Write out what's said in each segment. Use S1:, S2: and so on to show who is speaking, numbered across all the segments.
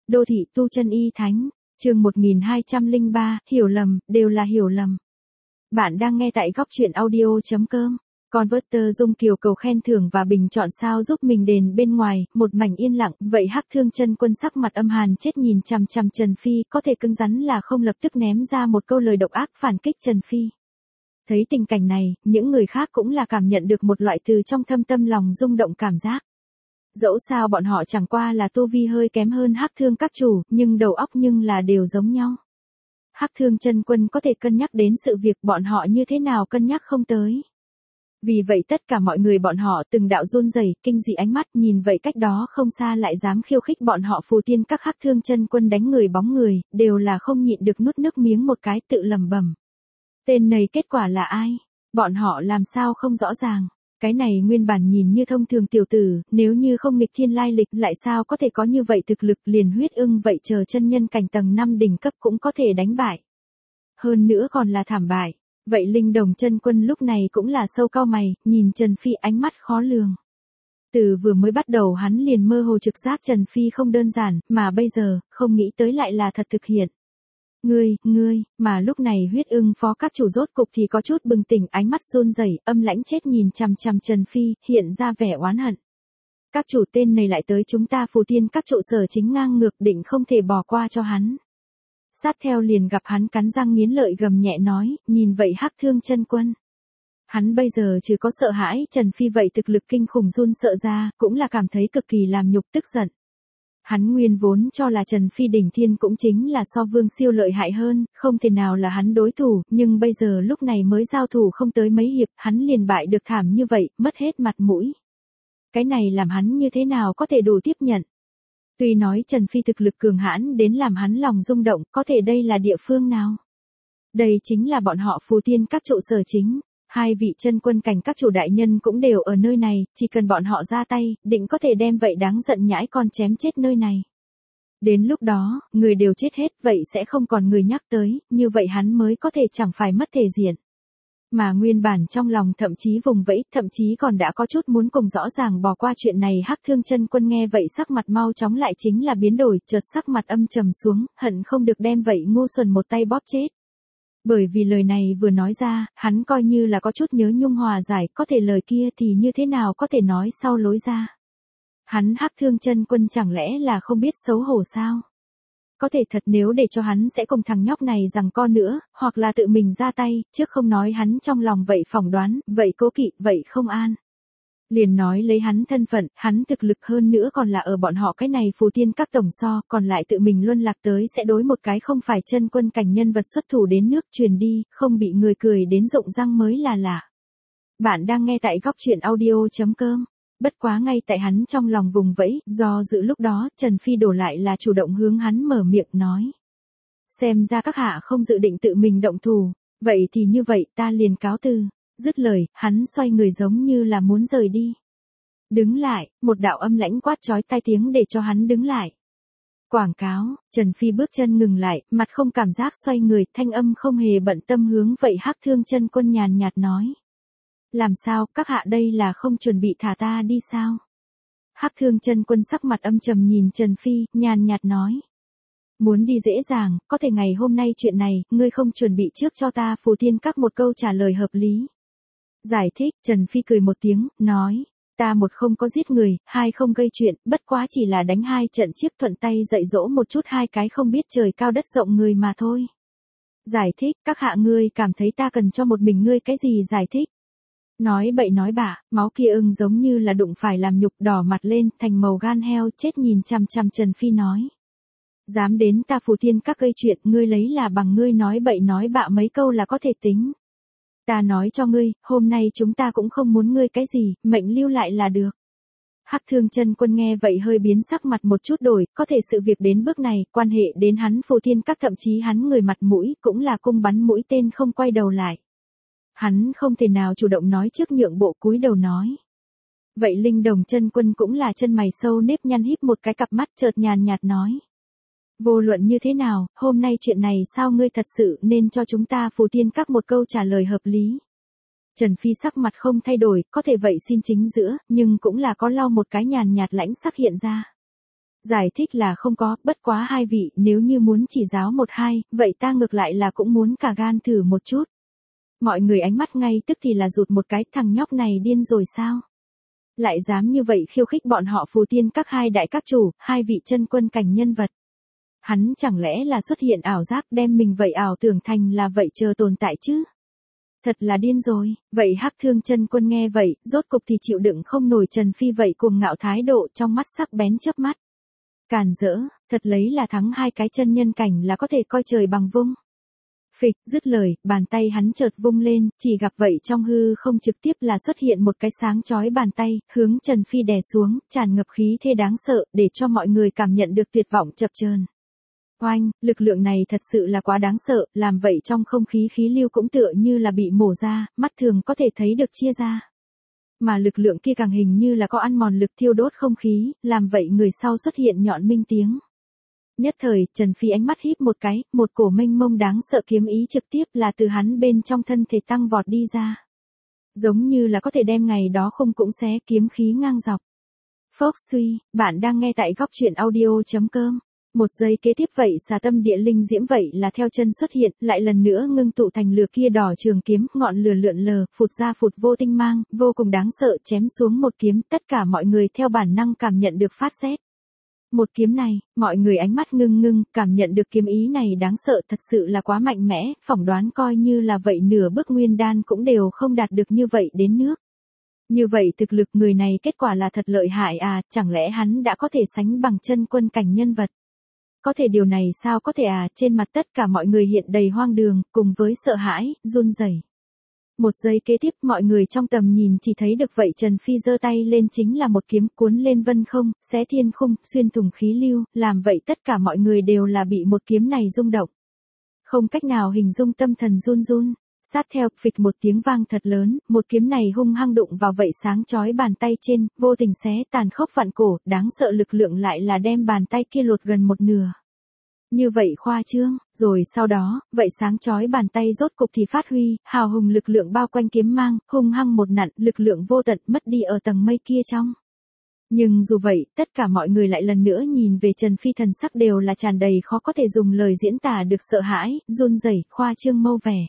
S1: Đô thị tu chân y thánh, chương 1203, hiểu lầm, đều là hiểu lầm. Bạn đang nghe tại góc truyện audio.com. Converter Dung Kiều cầu khen thưởng và bình chọn sao giúp mình đền bên ngoài, một mảnh yên lặng, vậy Hắc Thương Chân Quân sắc mặt âm hàn chết nhìn chằm chằm Trần Phi, có thể cứng rắn là không lập tức ném ra một câu lời độc ác phản kích Trần Phi. Thấy tình cảnh này, những người khác cũng là cảm nhận được một loại từ trong thâm tâm lòng rung động cảm giác. Dẫu sao bọn họ chẳng qua là tu vi hơi kém hơn Hắc Thương các chủ, nhưng đầu óc nhưng là đều giống nhau. Hắc Thương Chân Quân có thể cân nhắc đến sự việc bọn họ như thế nào cân nhắc không tới. Vì vậy tất cả mọi người bọn họ từng đạo run rẩy, kinh dị ánh mắt nhìn vậy cách đó không xa lại dám khiêu khích bọn họ phù tiên các Hắc Thương Chân Quân đánh người bóng người, đều là không nhịn được nuốt nước miếng một cái tự lẩm bẩm. Tên này kết quả là ai? Bọn họ làm sao không rõ ràng. Cái này nguyên bản nhìn như thông thường tiểu tử, nếu như không nghịch thiên lai lịch lại sao có thể có như vậy thực lực liền huyết ưng vậy chờ chân nhân cảnh tầng 5 đỉnh cấp cũng có thể đánh bại. Hơn nữa còn là thảm bại. Vậy Linh Đồng Chân Quân lúc này cũng là sâu cau mày, nhìn Trần Phi ánh mắt khó lường. Từ vừa mới bắt đầu hắn liền mơ hồ trực giác Trần Phi không đơn giản, mà bây giờ, không nghĩ tới lại là thật thực hiện. Ngươi, mà lúc này huyết ưng phó các chủ rốt cục thì có chút bừng tỉnh ánh mắt run rẩy, âm lãnh chết nhìn chằm chằm Trần Phi, hiện ra vẻ oán hận. Các chủ tên này lại tới chúng ta phù tiên các trụ sở chính ngang ngược định không thể bỏ qua cho hắn. Sát theo liền gặp hắn cắn răng nghiến lợi gầm nhẹ nói, nhìn vậy Hắc Thương Chân Quân. Hắn bây giờ chỉ có sợ hãi Trần Phi vậy thực lực kinh khủng run sợ ra, cũng là cảm thấy cực kỳ làm nhục tức giận. Hắn nguyên vốn cho là Trần Phi đỉnh thiên cũng chính là so Vương Siêu lợi hại hơn, không thể nào là hắn đối thủ, nhưng bây giờ lúc này mới giao thủ không tới mấy hiệp, hắn liền bại được thảm như vậy, mất hết mặt mũi. Cái này làm hắn như thế nào có thể đủ tiếp nhận. Tuy nói Trần Phi thực lực cường hãn đến làm hắn lòng rung động, có thể đây là địa phương nào? Đây chính là bọn họ phù tiên các trụ sở chính. Hai vị chân quân cảnh các chủ đại nhân cũng đều ở nơi này, chỉ cần bọn họ ra tay, định có thể đem vậy đáng giận nhãi con chém chết nơi này. Đến lúc đó, người đều chết hết, vậy sẽ không còn người nhắc tới, như vậy hắn mới có thể chẳng phải mất thể diện. Mà nguyên bản trong lòng thậm chí vùng vẫy, thậm chí còn đã có chút muốn cùng rõ ràng bỏ qua chuyện này. Hắc Thương Chân Quân nghe vậy sắc mặt mau chóng lại chính là biến đổi, chợt sắc mặt âm trầm xuống, hận không được đem vậy ngu xuẩn một tay bóp chết. Bởi vì lời này vừa nói ra, hắn coi như là có chút nhớ nhung hòa giải, có thể lời kia thì như thế nào có thể nói sau lối ra. Hắn Hắc Thương Chân Quân chẳng lẽ là không biết xấu hổ sao? Có thể thật nếu để cho hắn sẽ cùng thằng nhóc này giằng co nữa, hoặc là tự mình ra tay, trước không nói hắn trong lòng vậy phỏng đoán, vậy cố kỵ, vậy không an. Liền nói lấy hắn thân phận, hắn thực lực hơn nữa còn là ở bọn họ cái này phù tiên các tổng so, còn lại tự mình luân lạc tới sẽ đối một cái không phải chân quân cảnh nhân vật xuất thủ đến nước truyền đi, không bị người cười đến rụng răng mới là lạ. Bạn đang nghe tại góc truyện audio.com. Bất quá ngay tại hắn trong lòng vùng vẫy, do dự lúc đó, Trần Phi đổ lại là chủ động hướng hắn mở miệng nói. Xem ra các hạ không dự định tự mình động thủ, vậy thì như vậy ta liền cáo từ. Dứt lời, hắn xoay người giống như là muốn rời đi. Đứng lại, một đạo âm lãnh quát chói tai tiếng để cho hắn đứng lại. Quảng cáo, Trần Phi bước chân ngừng lại, mặt không cảm giác xoay người, thanh âm không hề bận tâm hướng vậy Hắc Thương Chân Quân nhàn nhạt nói. Làm sao, các hạ đây là không chuẩn bị thả ta đi sao? Hắc Thương Chân Quân sắc mặt âm trầm nhìn Trần Phi, nhàn nhạt nói. Muốn đi dễ dàng, có thể ngày hôm nay chuyện này, ngươi không chuẩn bị trước cho ta phù tiên các một câu trả lời hợp lý. Giải thích, Trần Phi cười một tiếng, nói, ta một không có giết người, hai không gây chuyện, bất quá chỉ là đánh hai trận chiếc thuận tay dạy dỗ một chút hai cái không biết trời cao đất rộng người mà thôi. Giải thích, các hạ ngươi cảm thấy ta cần cho một mình ngươi cái gì giải thích? Nói bậy nói bạ, máu kia ưng giống như là đụng phải làm nhục đỏ mặt lên, thành màu gan heo chết nhìn chằm chằm Trần Phi nói. Dám đến ta phù tiên các gây chuyện, ngươi lấy là bằng ngươi nói bậy nói bạ mấy câu là có thể tính. Ta nói cho ngươi, hôm nay chúng ta cũng không muốn ngươi cái gì, mệnh lưu lại là được. Hắc Thương Chân Quân nghe vậy hơi biến sắc mặt một chút đổi, có thể sự việc đến bước này, quan hệ đến hắn phù tiên các thậm chí hắn người mặt mũi, cũng là cung bắn mũi tên không quay đầu lại. Hắn không thể nào chủ động nói trước nhượng bộ cúi đầu nói. Vậy Linh Đồng Chân Quân cũng là chân mày sâu nếp nhăn híp một cái cặp mắt chợt nhàn nhạt nói. Vô luận như thế nào, hôm nay chuyện này sao ngươi thật sự nên cho chúng ta phù tiên các một câu trả lời hợp lý. Trần Phi sắc mặt không thay đổi, có thể vậy xin chính giữa, nhưng cũng là có lau một cái nhàn nhạt lãnh sắc hiện ra. Giải thích là không có, bất quá hai vị nếu như muốn chỉ giáo một hai, vậy ta ngược lại là cũng muốn cả gan thử một chút. Mọi người ánh mắt ngay tức thì là rụt một cái, thằng nhóc này điên rồi sao? Lại dám như vậy khiêu khích bọn họ Phù Tiên các hai đại các chủ, hai vị chân quân cảnh nhân vật. Hắn chẳng lẽ là xuất hiện ảo giác đem mình vậy ảo tưởng thành là vậy chờ tồn tại chứ? Thật là điên rồi, vậy Hắc Thương chân quân nghe vậy, rốt cục thì chịu đựng không nổi Trần Phi vậy cuồng ngạo thái độ trong mắt sắc bén chớp mắt. Càn rỡ, thật lấy là thắng hai cái chân nhân cảnh là có thể coi trời bằng vung. Phịch, dứt lời, bàn tay hắn chợt vung lên, chỉ gặp vậy trong hư không trực tiếp là xuất hiện một cái sáng chói bàn tay, hướng Trần Phi đè xuống, tràn ngập khí thế đáng sợ, để cho mọi người cảm nhận được tuyệt vọng chập chờn. Oanh, lực lượng này thật sự là quá đáng sợ, làm vậy trong không khí khí lưu cũng tựa như là bị mổ ra, mắt thường có thể thấy được chia ra. Mà lực lượng kia càng hình như là có ăn mòn lực thiêu đốt không khí, làm vậy người sau xuất hiện nhọn minh tiếng. Nhất thời, Trần Phi ánh mắt híp một cái, một cổ mênh mông đáng sợ kiếm ý trực tiếp là từ hắn bên trong thân thể tăng vọt đi ra. Giống như là có thể đem ngày đó không cũng xé kiếm khí ngang dọc. Phốc suy, bạn đang nghe tại góc truyện audio.com. Một giây kế tiếp vậy xà tâm địa linh diễm vậy là theo chân xuất hiện, lại lần nữa ngưng tụ thành lửa kia đỏ trường kiếm, ngọn lửa lượn lờ, phụt ra phụt vô tinh mang, vô cùng đáng sợ chém xuống một kiếm, tất cả mọi người theo bản năng cảm nhận được phát sét. Một kiếm này, mọi người ánh mắt ngưng ngưng, cảm nhận được kiếm ý này đáng sợ thật sự là quá mạnh mẽ, phỏng đoán coi như là vậy nửa bước nguyên đan cũng đều không đạt được như vậy đến nước. Như vậy thực lực người này kết quả là thật lợi hại à, chẳng lẽ hắn đã có thể sánh bằng chân quân cảnh nhân vật. Có thể điều này sao có thể à, trên mặt tất cả mọi người hiện đầy hoang đường, cùng với sợ hãi, run rẩy. Một giây kế tiếp mọi người trong tầm nhìn chỉ thấy được vậy Trần Phi giơ tay lên chính là một kiếm cuốn lên vân không, xé thiên khung, xuyên thủng khí lưu, làm vậy tất cả mọi người đều là bị một kiếm này rung động. Không cách nào hình dung tâm thần run run, sát theo phịch một tiếng vang thật lớn, một kiếm này hung hăng đụng vào vậy sáng chói bàn tay trên, vô tình xé tàn khốc vặn cổ, đáng sợ lực lượng lại là đem bàn tay kia lột gần một nửa. Như vậy khoa trương, rồi sau đó, vậy sáng chói bàn tay rốt cục thì phát huy, hào hùng lực lượng bao quanh kiếm mang, hung hăng một nặn, lực lượng vô tận mất đi ở tầng mây kia trong. Nhưng dù vậy, tất cả mọi người lại lần nữa nhìn về Trần Phi thần sắc đều là tràn đầy khó có thể dùng lời diễn tả được sợ hãi, run rẩy, khoa trương mâu vẻ.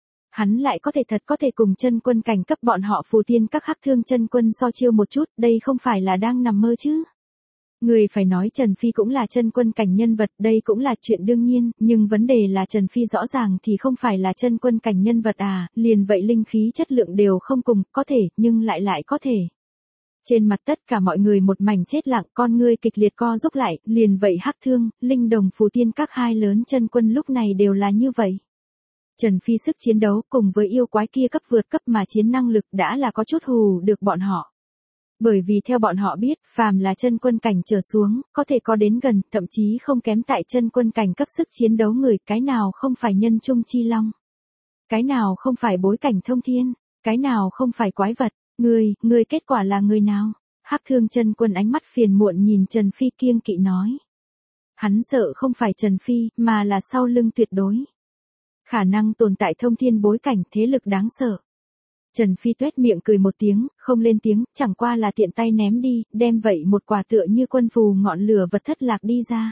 S1: Hắn lại có thể cùng chân quân cảnh cấp bọn họ Phù Tiên các Hắc Thương chân quân so chiêu một chút, đây không phải là đang nằm mơ chứ. Người phải nói Trần Phi cũng là chân quân cảnh nhân vật, đây cũng là chuyện đương nhiên, nhưng vấn đề là Trần Phi rõ ràng thì không phải là chân quân cảnh nhân vật à, liền vậy linh khí chất lượng đều không cùng, có thể, nhưng lại có thể. Trên mặt tất cả mọi người một mảnh chết lặng, con ngươi kịch liệt co rút lại, liền vậy Hắc Thương, Linh Đồng Phù Tiên các hai lớn chân quân lúc này đều là như vậy. Trần Phi sức chiến đấu cùng với yêu quái kia cấp vượt cấp mà chiến năng lực đã là có chút hù được bọn họ. Bởi vì theo bọn họ biết, phàm là chân quân cảnh trở xuống, có thể có đến gần, thậm chí không kém tại chân quân cảnh cấp sức chiến đấu người, cái nào không phải nhân trung chi long. Cái nào không phải bối cảnh thông thiên, cái nào không phải quái vật, người kết quả là người nào? Hắc Thương chân quân ánh mắt phiền muộn nhìn Trần Phi kiêng kỵ nói. Hắn sợ không phải Trần Phi, mà là sau lưng tuyệt đối. Khả năng tồn tại thông thiên bối cảnh thế lực đáng sợ. Trần Phi tuét miệng cười một tiếng, không lên tiếng, chẳng qua là tiện tay ném đi, đem vậy một quả tựa như quân phù ngọn lửa vật thất lạc đi ra.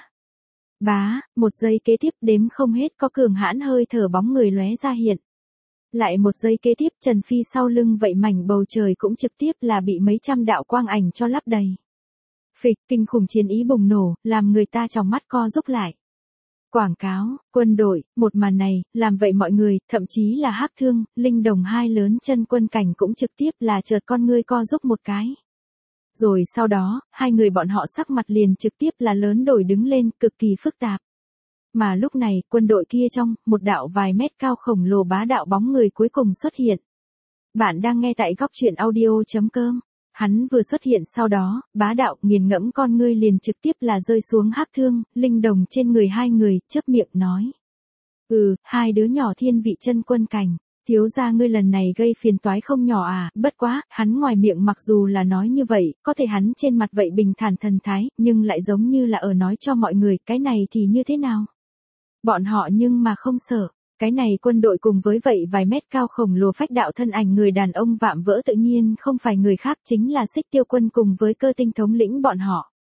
S1: Bá, một giây kế tiếp đếm không hết có cường hãn hơi thở bóng người lóe ra hiện. Lại một giây kế tiếp Trần Phi sau lưng vậy mảnh bầu trời cũng trực tiếp là bị mấy trăm đạo quang ảnh cho lấp đầy. Phịch, kinh khủng chiến ý bùng nổ, làm người ta trong mắt co rúm lại. Quảng cáo, quân đội, một màn này, làm vậy mọi người, thậm chí là Hắc Thương, Linh Đồng hai lớn chân quân cảnh cũng trực tiếp là chợt con ngươi co rúm một cái. Rồi sau đó, hai người bọn họ sắc mặt liền trực tiếp là lớn đổi đứng lên, cực kỳ phức tạp. Mà lúc này, quân đội kia trong, một đạo vài mét cao khổng lồ bá đạo bóng người cuối cùng xuất hiện. Bạn đang nghe tại góc truyện audio.com. Hắn vừa xuất hiện sau đó, bá đạo nghiền ngẫm con ngươi liền trực tiếp là rơi xuống Hắc Thương, Linh Đồng trên người hai người, chớp miệng nói. Hai đứa nhỏ thiên vị chân quân cảnh, thiếu gia ngươi lần này gây phiền toái không nhỏ à, bất quá, hắn ngoài miệng mặc dù là nói như vậy, có thể hắn trên mặt vậy bình thản thần thái, nhưng lại giống như là ở nói cho mọi người, cái này thì như thế nào? Bọn họ nhưng mà không sợ. Cái này quân đội cùng với vậy vài mét cao khổng lồ phách đạo thân ảnh người đàn ông vạm vỡ tự nhiên không phải người khác chính là Xích Tiêu Quân cùng với Cơ Tinh thống lĩnh bọn họ.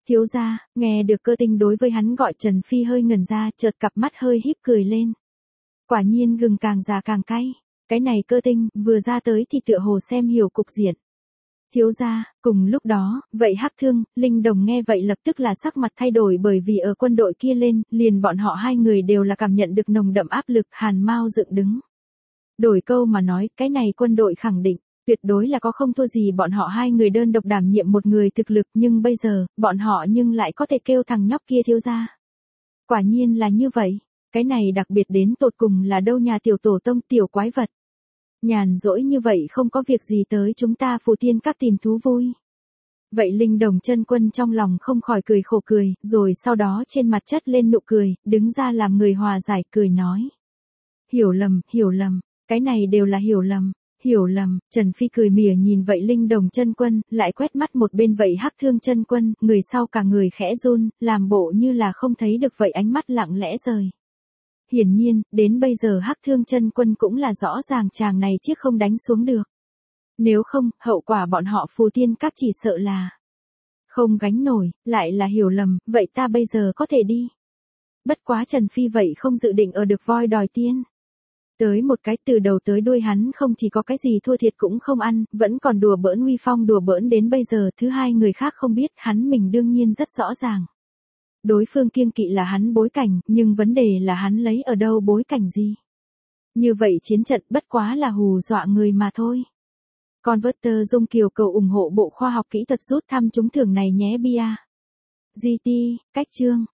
S1: Thiếu gia, nghe được Cơ Tinh đối với hắn gọi Trần Phi hơi ngẩn ra, chợt cặp mắt hơi híp cười lên. Quả nhiên gừng càng già càng cay. Cái này Cơ Tinh, vừa ra tới thì tựa hồ xem hiểu cục diện. Thiếu gia, cùng lúc đó, vậy Hắc Thương, Linh Đồng nghe vậy lập tức là sắc mặt thay đổi bởi vì ở quân đội kia lên, liền bọn họ hai người đều là cảm nhận được nồng đậm áp lực, hàn mau dựng đứng. Đổi câu mà nói, cái này quân đội khẳng định, tuyệt đối là có không thua gì bọn họ hai người đơn độc đảm nhiệm một người thực lực, nhưng bây giờ, bọn họ nhưng lại có thể kêu thằng nhóc kia thiếu gia. Quả nhiên là như vậy, cái này đặc biệt đến tột cùng là đâu nhà tiểu tổ tông tiểu quái vật. Nhàn rỗi như vậy không có việc gì tới chúng ta Phù Tiên các tìm thú vui. Vậy Linh Đồng chân quân trong lòng không khỏi cười khổ cười, rồi sau đó trên mặt chất lên nụ cười, đứng ra làm người hòa giải cười nói. Hiểu lầm, cái này đều là hiểu lầm, Trần Phi cười mỉa nhìn vậy Linh Đồng chân quân, lại quét mắt một bên vậy Hắc Thương chân quân, người sau cả người khẽ run, làm bộ như là không thấy được vậy ánh mắt lặng lẽ rời. Hiển nhiên, đến bây giờ Hắc Thương chân quân cũng là rõ ràng chàng này chiếc không đánh xuống được. Nếu không, hậu quả bọn họ Phù Tiên các chỉ sợ là không gánh nổi, lại là hiểu lầm, vậy ta bây giờ có thể đi. Bất quá Trần Phi vậy không dự định ở được voi đòi tiên. Tới một cái từ đầu tới đuôi hắn không chỉ có cái gì thua thiệt cũng không ăn, vẫn còn đùa bỡn uy phong đùa bỡn đến bây giờ thứ hai người khác không biết, hắn mình đương nhiên rất rõ ràng. Đối phương kiêng kỵ là hắn bối cảnh, nhưng vấn đề là hắn lấy ở đâu bối cảnh gì. Như vậy chiến trận bất quá là hù dọa người mà thôi. Converter Dung Kiều cầu ủng hộ Bộ Khoa học Kỹ thuật rút thăm trúng thưởng này nhé bia. GT, cách chương.